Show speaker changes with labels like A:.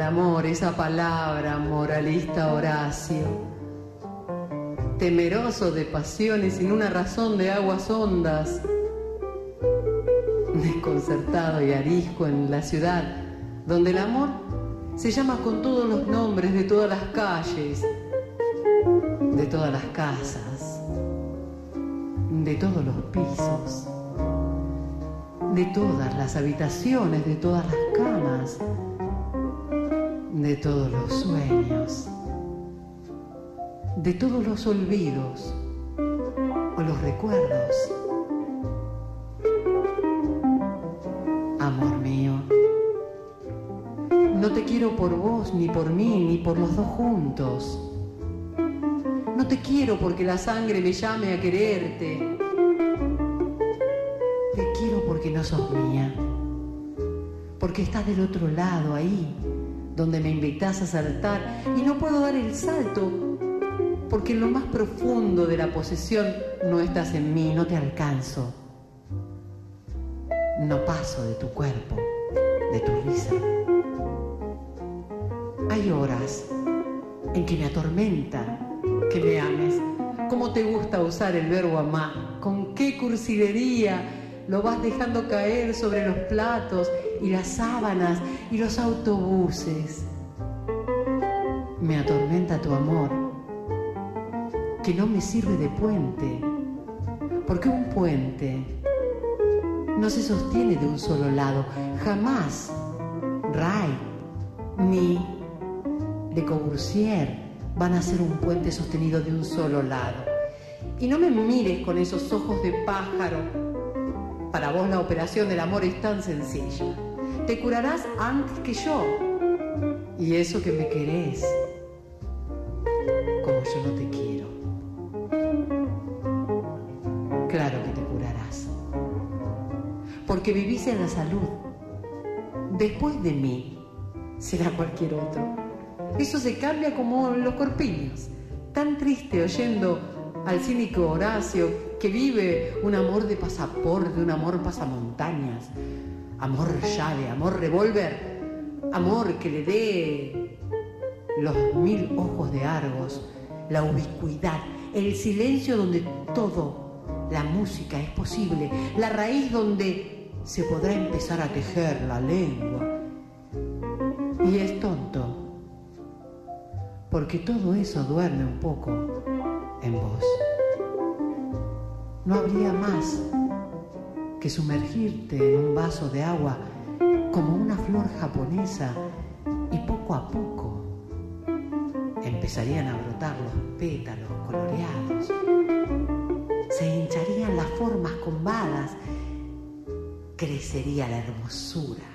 A: al amor, esa palabra, moralista Horacio. Temeroso de pasiones sin una razón de aguas hondas. Desconcertado y arisco en la ciudad, donde el amor se llama con todos los nombres de todas las calles, de todas las casas, de todos los pisos, de todas las habitaciones, de todas las camas, de todos los sueños, de todos los olvidos o los recuerdos. Amor mío, no te quiero por vos, ni por mí, ni por los dos juntos. No te quiero porque la sangre me llame a quererte. Te quiero porque no sos mía, porque estás del otro lado, ahí, donde me invitás a saltar, y no puedo dar el salto, porque en lo más profundo de la posesión no estás en mí, no te alcanzo. No paso de tu cuerpo, de tu risa. Hay horas en que me atormenta que me ames. ¿Cómo te gusta usar el verbo amar? ¿Con qué cursilería lo vas dejando caer sobre los platos y las sábanas y los autobuses? Me atormenta tu amor, que no me sirve de puente, porque un puente no se sostiene de un solo lado. Jamás Wright ni Le Corbusier van a ser un puente sostenido de un solo lado. Y no me mires con esos ojos de pájaro. Para vos la operación del amor es tan sencilla. Te curarás antes que yo. Y eso que me querés, como yo no te quiero. Claro que te curarás. Porque vivís en la salud. Después de mí, será cualquier otro. Eso se cambia como los corpiños. Tan triste oyendo al cínico Horacio, que vive un amor de pasaporte, un amor pasamontañas, amor llave, amor revólver, amor que le dé los 1000 ojos de Argos, la ubicuidad, el silencio donde todo, la música es posible, la raíz donde se podrá empezar a tejer la lengua. Y es tonto, porque todo eso duerme un poco en vos. No habría más que sumergirte en un vaso de agua como una flor japonesa, y poco a poco empezarían a brotar los pétalos coloreados, se hincharían las formas combadas, crecería la hermosura